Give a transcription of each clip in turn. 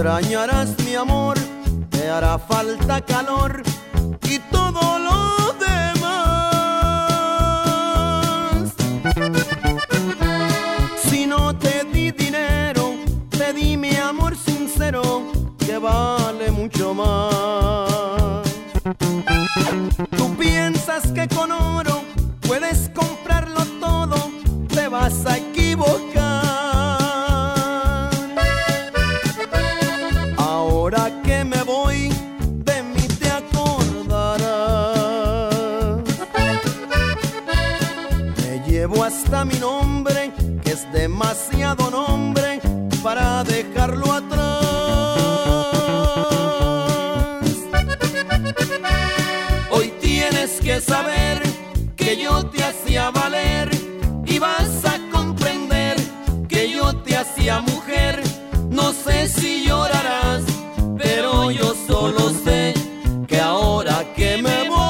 extrañarás mi amor, te hará falta calor y todo lo demás. Si no te di dinero, te di mi amor sincero, que vale mucho más. Tú piensas que con oro puedes comprarlo todo, te vas a equivocar. Ahora que me voy, de mí te acordarás. Me llevo hasta mi nombre, que es demasiado nombre para dejarlo atrás. Hoy tienes que saber que yo te hacía valer y vas a comprender que yo te hacía mujer. No sé si llorarás, pero yo solo sé que ahora que me voy,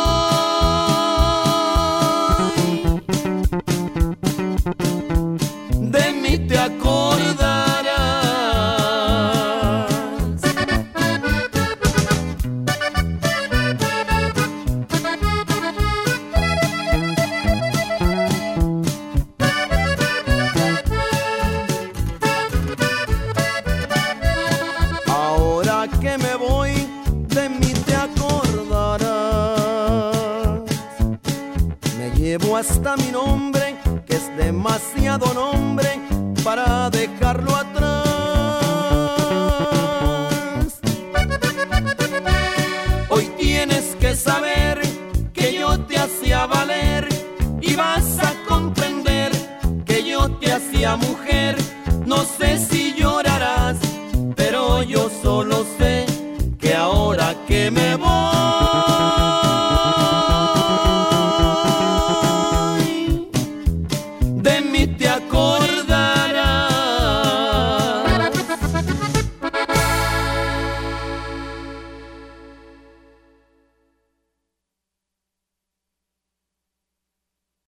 de mí te acordarás. Ahora que me voy, de mí te acordarás. Me llevo hasta mi nombre, que es demasiado nombre para dejarlo atrás. Hoy tienes que saber que yo te hacía valer y vas a comprender que yo te hacía mujer.